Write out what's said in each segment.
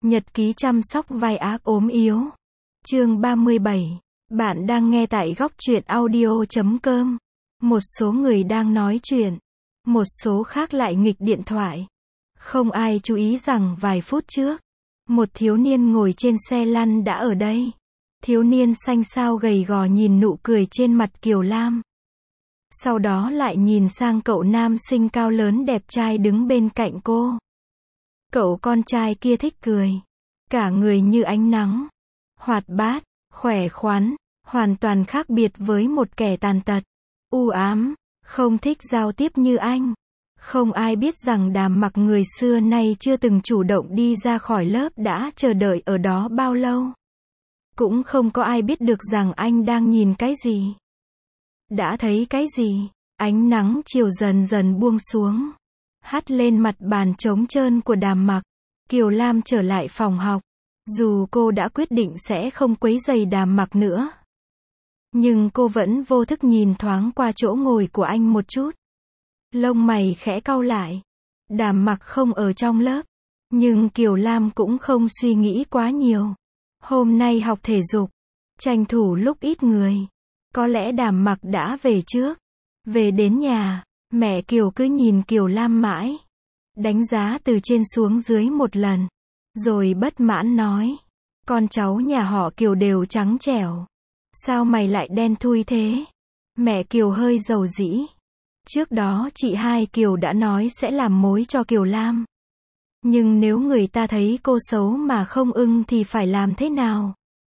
Nhật ký chăm sóc vai ác ốm yếu. Chương 37. Bạn đang nghe tại góc truyện audio.com. Một số người đang nói chuyện, một số khác lại nghịch điện thoại. Không ai chú ý rằng vài phút trước, một thiếu niên ngồi trên xe lăn đã ở đây. Thiếu niên xanh xao gầy gò nhìn nụ cười trên mặt Kiều Lam. Sau đó lại nhìn sang cậu nam sinh cao lớn đẹp trai đứng bên cạnh cô. Cậu con trai kia thích cười. Cả người như ánh nắng. Hoạt bát, khỏe khoắn, hoàn toàn khác biệt với một kẻ tàn tật, u ám, không thích giao tiếp như anh. Không ai biết rằng Đàm Mặc người xưa nay chưa từng chủ động đi ra khỏi lớp đã chờ đợi ở đó bao lâu. Cũng không có ai biết được rằng anh đang nhìn cái gì. Đã thấy cái gì? Ánh nắng chiều dần dần buông xuống, hắt lên mặt bàn trống trơn của Đàm Mặc. Kiều Lam trở lại phòng học. Dù cô đã quyết định sẽ không quấy rầy Đàm Mặc nữa, nhưng cô vẫn vô thức nhìn thoáng qua chỗ ngồi của anh một chút. Lông mày khẽ cau lại. Đàm Mặc không ở trong lớp, nhưng Kiều Lam cũng không suy nghĩ quá nhiều. Hôm nay học thể dục, tranh thủ lúc ít người. Có lẽ Đàm Mặc đã về trước. Về đến nhà, mẹ Kiều cứ nhìn Kiều Lam mãi, đánh giá từ trên xuống dưới một lần, rồi bất mãn nói: con cháu nhà họ Kiều đều trắng trẻo, sao mày lại đen thui thế? Mẹ Kiều hơi dầu dĩ. Trước đó chị hai Kiều đã nói sẽ làm mối cho Kiều Lam. Nhưng nếu người ta thấy cô xấu mà không ưng thì phải làm thế nào?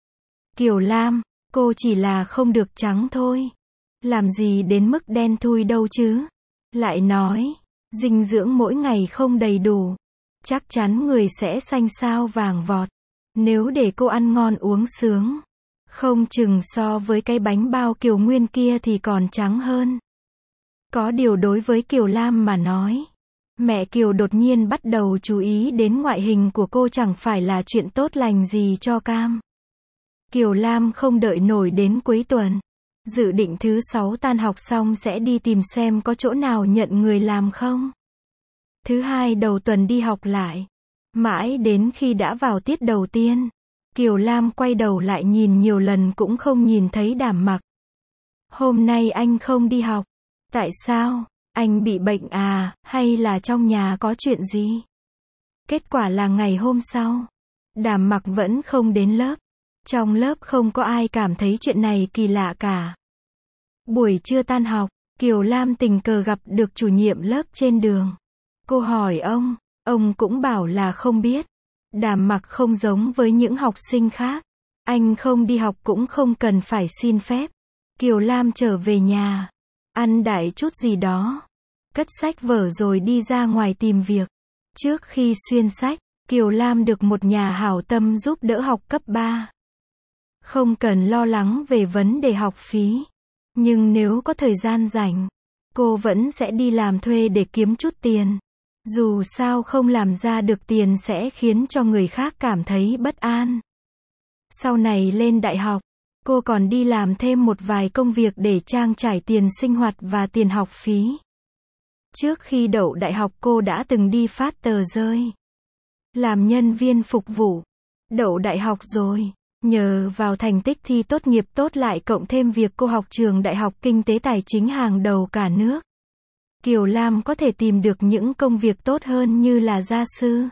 Kiều Lam, cô chỉ là không được trắng thôi. Làm gì đến mức đen thui đâu chứ? Lại nói, dinh dưỡng mỗi ngày không đầy đủ, chắc chắn người sẽ xanh xao vàng vọt. Nếu để cô ăn ngon uống sướng, không chừng so với cái bánh bao Kiều Nguyên kia thì còn trắng hơn. Có điều đối với Kiều Lam mà nói, mẹ Kiều đột nhiên bắt đầu chú ý đến ngoại hình của cô chẳng phải là chuyện tốt lành gì cho cam. Kiều Lam không đợi nổi đến cuối tuần, dự định thứ 6 tan học xong sẽ đi tìm xem có chỗ nào nhận người làm không. Thứ 2 đầu tuần đi học lại. Mãi đến khi đã vào tiết đầu tiên, Kiều Lam quay đầu lại nhìn nhiều lần cũng không nhìn thấy Đàm Mặc. Hôm nay anh không đi học. Tại sao? Anh bị bệnh à, hay là trong nhà có chuyện gì? Kết quả là ngày hôm sau, Đàm Mặc vẫn không đến lớp. Trong lớp không có ai cảm thấy chuyện này kỳ lạ cả. Buổi trưa tan học, Kiều Lam tình cờ gặp được chủ nhiệm lớp trên đường. Cô hỏi ông cũng bảo là không biết. Đàm Mặc không giống với những học sinh khác. Anh không đi học cũng không cần phải xin phép. Kiều Lam trở về nhà, ăn đại chút gì đó, cất sách vở rồi đi ra ngoài tìm việc. Trước khi xuyên sách, Kiều Lam được một nhà hảo tâm giúp đỡ học cấp 3. Không cần lo lắng về vấn đề học phí. Nhưng nếu có thời gian rảnh, cô vẫn sẽ đi làm thuê để kiếm chút tiền. Dù sao không làm ra được tiền sẽ khiến cho người khác cảm thấy bất an. Sau này lên đại học, cô còn đi làm thêm một vài công việc để trang trải tiền sinh hoạt và tiền học phí. Trước khi đậu đại học cô đã từng đi phát tờ rơi, làm nhân viên phục vụ. Đậu đại học rồi, nhờ vào thành tích thi tốt nghiệp tốt lại cộng thêm việc cô học trường Đại học Kinh tế Tài chính hàng đầu cả nước, Kiều Lam có thể tìm được những công việc tốt hơn như là gia sư.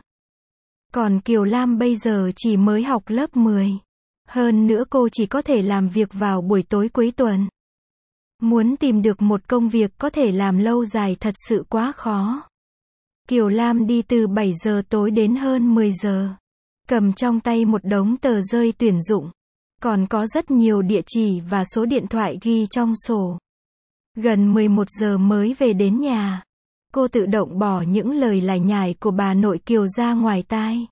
Còn Kiều Lam bây giờ chỉ mới học lớp 10. Hơn nữa cô chỉ có thể làm việc vào buổi tối cuối tuần. Muốn tìm được một công việc có thể làm lâu dài thật sự quá khó. Kiều Lam đi từ 7 giờ tối đến hơn 10 giờ. Cầm trong tay một đống tờ rơi tuyển dụng. Còn có rất nhiều địa chỉ và số điện thoại ghi trong sổ. Gần 11 giờ mới về đến nhà. Cô tự động bỏ những lời lải nhải của bà nội Kiều ra ngoài tai.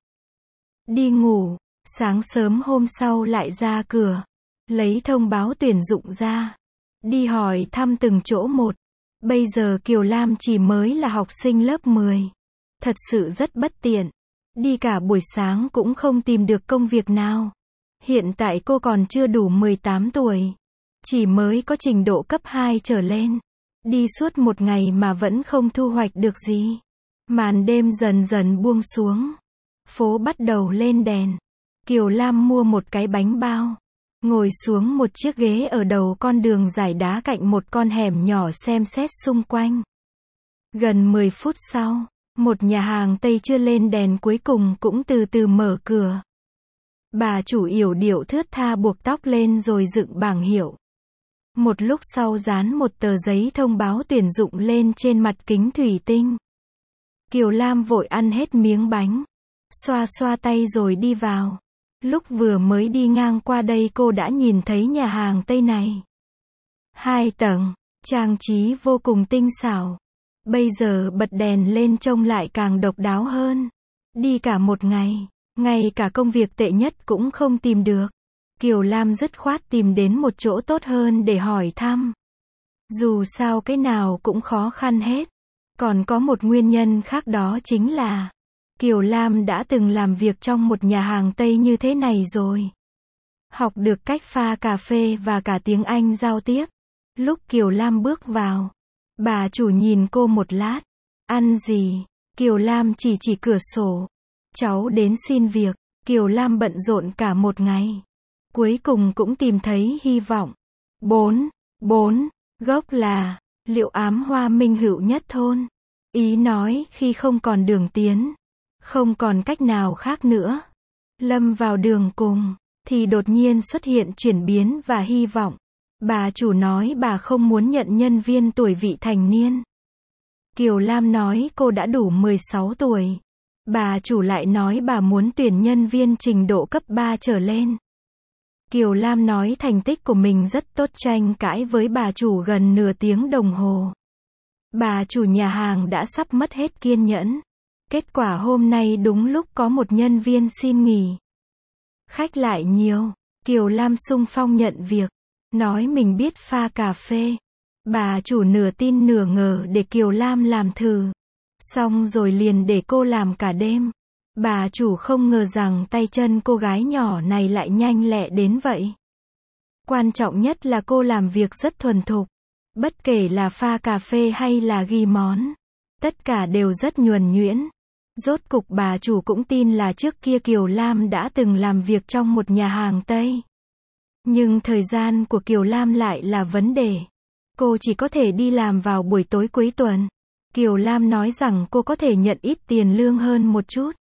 Đi ngủ. Sáng sớm hôm sau lại ra cửa, lấy thông báo tuyển dụng ra, đi hỏi thăm từng chỗ một. Bây giờ Kiều Lam chỉ mới là học sinh lớp 10. Thật sự rất bất tiện. Đi cả buổi sáng cũng không tìm được công việc nào. Hiện tại cô còn chưa đủ 18 tuổi. Chỉ mới có trình độ cấp 2 trở lên. Đi suốt một ngày mà vẫn không thu hoạch được gì. Màn đêm dần dần buông xuống. phố bắt đầu lên đèn. Kiều Lam mua một cái bánh bao. Ngồi xuống một chiếc ghế ở đầu con đường giải đá cạnh một con hẻm nhỏ xem xét xung quanh. Gần 10 phút sau, một nhà hàng Tây chưa lên đèn cuối cùng cũng từ từ mở cửa. Bà chủ yểu điệu thướt tha buộc tóc lên rồi dựng bảng hiệu. Một lúc sau dán một tờ giấy thông báo tuyển dụng lên trên mặt kính thủy tinh. Kiều Lam vội ăn hết miếng bánh, xoa xoa tay rồi đi vào. Lúc vừa mới đi ngang qua đây cô đã nhìn thấy nhà hàng Tây này. 2 tầng, trang trí vô cùng tinh xảo. Bây giờ bật đèn lên trông lại càng độc đáo hơn. Đi cả một ngày, ngay cả công việc tệ nhất cũng không tìm được. Kiều Lam dứt khoát tìm đến một chỗ tốt hơn để hỏi thăm. Dù sao cái nào cũng khó khăn hết. Còn có một nguyên nhân khác, đó chính là Kiều Lam đã từng làm việc trong một nhà hàng Tây như thế này rồi. Học được cách pha cà phê và cả tiếng Anh giao tiếp. Lúc Kiều Lam bước vào, bà chủ nhìn cô một lát. Ăn gì? Kiều Lam chỉ cửa sổ. Cháu đến xin việc. Kiều Lam bận rộn cả một ngày. Cuối cùng cũng tìm thấy hy vọng. 4. Gốc là Liệu Ám Hoa Minh Hữu Nhất Thôn. Ý nói khi không còn đường tiến, không còn cách nào khác nữa, lâm vào đường cùng, thì đột nhiên xuất hiện chuyển biến và hy vọng. Bà chủ nói bà không muốn nhận nhân viên tuổi vị thành niên. Kiều Lam nói cô đã đủ 16 tuổi. Bà chủ lại nói bà muốn tuyển nhân viên trình độ cấp 3 trở lên. Kiều Lam nói thành tích của mình rất tốt, tranh cãi với bà chủ gần nửa tiếng đồng hồ. Bà chủ nhà hàng đã sắp mất hết kiên nhẫn. Kết quả hôm nay đúng lúc có một nhân viên xin nghỉ. Khách lại nhiều. Kiều Lam xung phong nhận việc. Nói mình biết pha cà phê. Bà chủ nửa tin nửa ngờ để Kiều Lam làm thử. Xong rồi liền để cô làm cả đêm. Bà chủ không ngờ rằng tay chân cô gái nhỏ này lại nhanh lẹ đến vậy. Quan trọng nhất là cô làm việc rất thuần thục. Bất kể là pha cà phê hay là ghi món, tất cả đều rất nhuần nhuyễn. Rốt cục bà chủ cũng tin là trước kia Kiều Lam đã từng làm việc trong một nhà hàng Tây. Nhưng thời gian của Kiều Lam lại là vấn đề. Cô chỉ có thể đi làm vào buổi tối cuối tuần. Kiều Lam nói rằng cô có thể nhận ít tiền lương hơn một chút.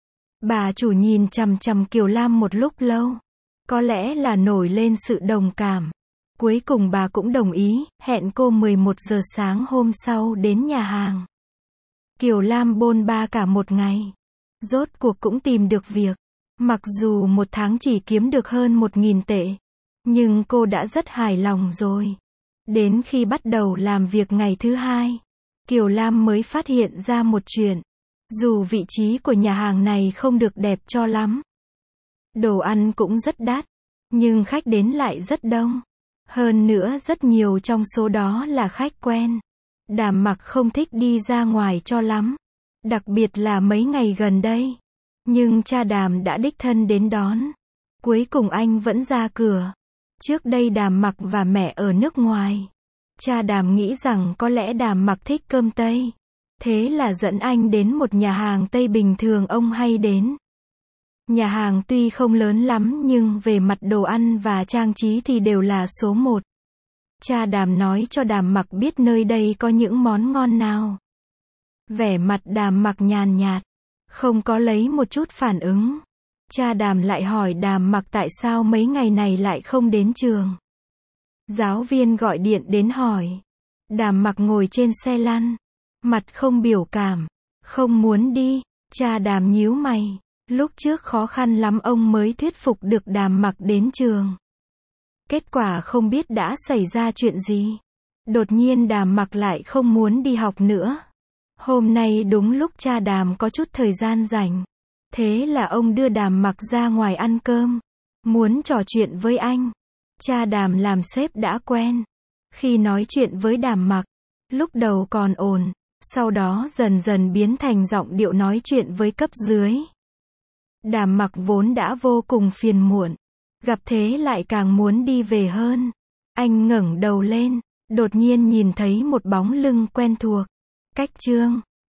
Bà chủ nhìn chằm chằm Kiều Lam một lúc lâu. Có lẽ là nổi lên sự đồng cảm. Cuối cùng bà cũng đồng ý, hẹn cô 11 giờ sáng hôm sau đến nhà hàng. Kiều Lam bôn ba cả một ngày. Rốt cuộc cũng tìm được việc. Mặc dù một tháng chỉ kiếm được hơn 1.000 tệ. Nhưng cô đã rất hài lòng rồi. Đến khi bắt đầu làm việc ngày thứ 2, Kiều Lam mới phát hiện ra một chuyện. Dù vị trí của nhà hàng này không được đẹp cho lắm, đồ ăn cũng rất đắt, nhưng khách đến lại rất đông. Hơn nữa rất nhiều trong số đó là khách quen. Đàm Mặc không thích đi ra ngoài cho lắm. Đặc biệt là mấy ngày gần đây. Nhưng cha Đàm đã đích thân đến đón. Cuối cùng anh vẫn ra cửa. Trước đây Đàm Mặc và mẹ ở nước ngoài. Cha Đàm nghĩ rằng có lẽ Đàm Mặc thích cơm Tây. Thế là dẫn anh đến một nhà hàng Tây bình thường ông hay đến. Nhà hàng tuy không lớn lắm nhưng về mặt đồ ăn và trang trí thì đều là số 1. Cha Đàm nói cho Đàm Mặc biết nơi đây có những món ngon nào. Vẻ mặt Đàm Mặc nhàn nhạt, không có lấy một chút phản ứng. Cha Đàm lại hỏi Đàm Mặc tại sao mấy ngày này lại không đến trường. Giáo viên gọi điện đến hỏi. Đàm Mặc ngồi trên xe lăn, mặt không biểu cảm, không muốn đi. Cha Đàm nhíu mày. Lúc trước khó khăn lắm ông mới thuyết phục được Đàm Mặc đến trường. Kết quả không biết đã xảy ra chuyện gì. Đột nhiên Đàm Mặc lại không muốn đi học nữa. Hôm nay đúng lúc cha Đàm có chút thời gian rảnh. Thế là ông đưa Đàm Mặc ra ngoài ăn cơm. Muốn trò chuyện với anh. Cha Đàm làm sếp đã quen. Khi nói chuyện với Đàm Mặc, lúc đầu còn ổn, sau đó dần dần biến thành giọng điệu nói chuyện với cấp dưới. Đàm Mặc vốn đã vô cùng phiền muộn. Gặp thế lại càng muốn đi về hơn. Anh ngẩng đầu lên, đột nhiên nhìn thấy một bóng lưng quen thuộc. Cách Trương.